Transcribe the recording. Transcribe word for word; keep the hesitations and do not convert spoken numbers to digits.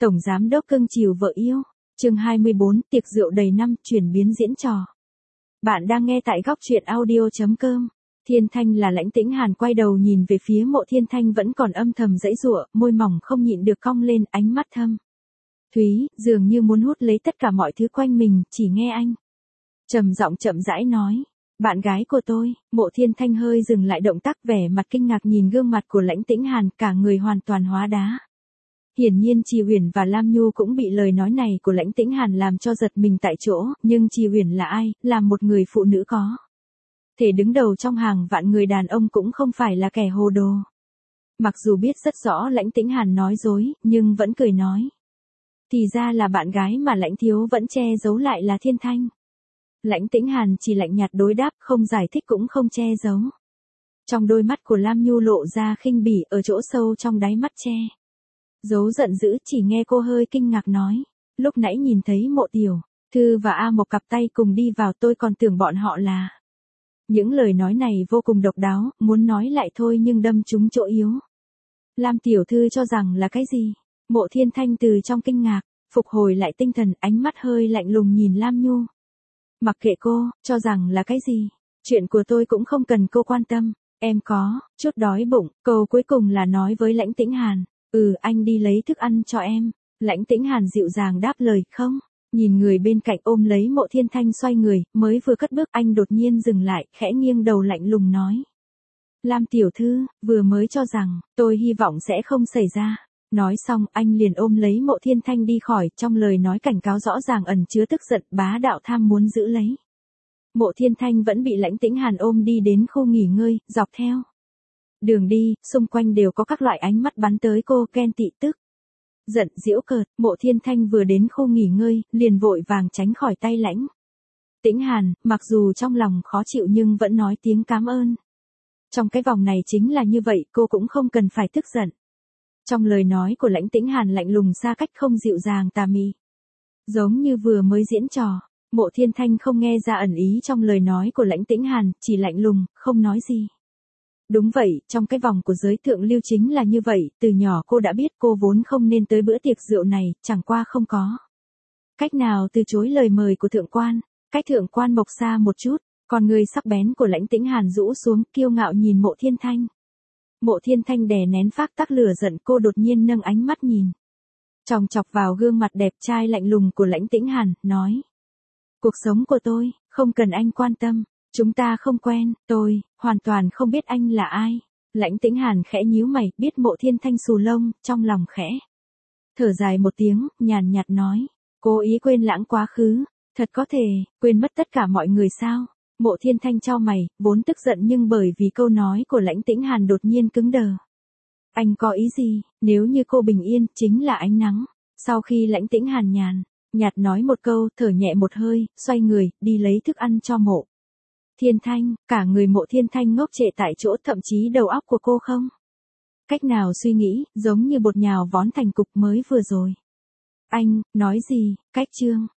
Tổng giám đốc cưng chiều vợ yêu. Chương hai mươi bốn, tiệc rượu đầy năm, chuyển biến diễn trò. Bạn đang nghe tại góc truyện audio chấm com. Thiên Thanh là Lãnh Tĩnh Hàn quay đầu nhìn về phía Mộ Thiên Thanh vẫn còn âm thầm giãy giụa, môi mỏng không nhịn được cong lên, ánh mắt thâm thúy, dường như muốn hút lấy tất cả mọi thứ quanh mình, chỉ nghe anh trầm giọng chậm rãi nói, bạn gái của tôi. Mộ Thiên Thanh hơi dừng lại động tác, vẻ mặt kinh ngạc nhìn gương mặt của Lãnh Tĩnh Hàn, cả người hoàn toàn hóa đá. Hiển nhiên Trì Uyển và Lam Nhu cũng bị lời nói này của Lãnh Tĩnh Hàn làm cho giật mình tại chỗ, nhưng Trì Uyển là ai, là một người phụ nữ có thể đứng đầu trong hàng vạn người đàn ông, cũng không phải là kẻ hồ đồ. Mặc dù biết rất rõ Lãnh Tĩnh Hàn nói dối, nhưng vẫn cười nói. Thì ra là bạn gái mà Lãnh thiếu vẫn che giấu lại là Thiên Thanh. Lãnh Tĩnh Hàn chỉ lạnh nhạt đối đáp, không giải thích cũng không che giấu. Trong đôi mắt của Lam Nhu lộ ra khinh bỉ, ở chỗ sâu trong đáy mắt che giấu giận dữ, chỉ nghe cô hơi kinh ngạc nói. Lúc nãy nhìn thấy Mộ Tiểu Thư và A Mộc cặp tay cùng đi vào, tôi còn tưởng bọn họ là... Những lời nói này vô cùng độc đáo, muốn nói lại thôi nhưng đâm trúng chỗ yếu. Lam Tiểu Thư cho rằng là cái gì? Mộ Thiên Thanh từ trong kinh ngạc phục hồi lại tinh thần, ánh mắt hơi lạnh lùng nhìn Lam Nhu. Mặc kệ cô, cho rằng là cái gì? Chuyện của tôi cũng không cần cô quan tâm. Em có chút đói bụng. Câu cuối cùng là nói với Lãnh Tĩnh Hàn. Ừ, anh đi lấy thức ăn cho em. Lãnh Tĩnh Hàn dịu dàng đáp lời. Không. Nhìn người bên cạnh ôm lấy Mộ Thiên Thanh xoay người, mới vừa cất bước anh đột nhiên dừng lại, khẽ nghiêng đầu lạnh lùng nói. Lam Tiểu Thư, vừa mới cho rằng, tôi hy vọng sẽ không xảy ra. Nói xong anh liền ôm lấy Mộ Thiên Thanh đi khỏi, trong lời nói cảnh cáo rõ ràng ẩn chứa tức giận, bá đạo, tham muốn giữ lấy. Mộ Thiên Thanh vẫn bị Lãnh Tĩnh Hàn ôm đi đến khu nghỉ ngơi, dọc theo đường đi, xung quanh đều có các loại ánh mắt bắn tới cô, ghen tị tức giận giễu cợt. Mộ Thiên Thanh vừa đến khu nghỉ ngơi, liền vội vàng tránh khỏi tay Lãnh Tĩnh Hàn, mặc dù trong lòng khó chịu nhưng vẫn nói tiếng cảm ơn. Trong cái vòng này chính là như vậy, cô cũng không cần phải tức giận. Trong lời nói của Lãnh Tĩnh Hàn lạnh lùng xa cách, không dịu dàng tà mị, giống như vừa mới diễn trò. Mộ Thiên Thanh không nghe ra ẩn ý trong lời nói của Lãnh Tĩnh Hàn, chỉ lạnh lùng, không nói gì. Đúng vậy, trong cái vòng của giới thượng lưu chính là như vậy, từ nhỏ cô đã biết cô vốn không nên tới bữa tiệc rượu này, chẳng qua không có cách nào từ chối lời mời của thượng quan. Cách thượng quan Mộc xa một chút, còn người sắc bén của Lãnh Tĩnh Hàn rũ xuống, kiêu ngạo nhìn Mộ Thiên Thanh. Mộ Thiên Thanh đè nén phác tắc lửa giận, cô đột nhiên nâng ánh mắt nhìn chòng chọc vào gương mặt đẹp trai lạnh lùng của Lãnh Tĩnh Hàn, nói. Cuộc sống của tôi, không cần anh quan tâm. Chúng ta không quen, tôi, hoàn toàn không biết anh là ai. Lãnh Tĩnh Hàn khẽ nhíu mày, biết Mộ Thiên Thanh xù lông, trong lòng khẽ thở dài một tiếng, nhàn nhạt nói. Cố ý quên lãng quá khứ. Thật có thể, quên mất tất cả mọi người sao? Mộ Thiên Thanh chau mày, vốn tức giận nhưng bởi vì câu nói của Lãnh Tĩnh Hàn đột nhiên cứng đờ. Anh có ý gì? Nếu như cô bình yên, chính là ánh nắng. Sau khi Lãnh Tĩnh Hàn nhàn nhạt nói một câu, thở nhẹ một hơi, xoay người, đi lấy thức ăn cho Mộ Thiên Thanh. Cả người Mộ Thiên Thanh ngốc trệ tại chỗ, thậm chí đầu óc của cô không cách nào suy nghĩ, giống như bột nhào vón thành cục mới vừa rồi. Anh, nói gì? Cách chương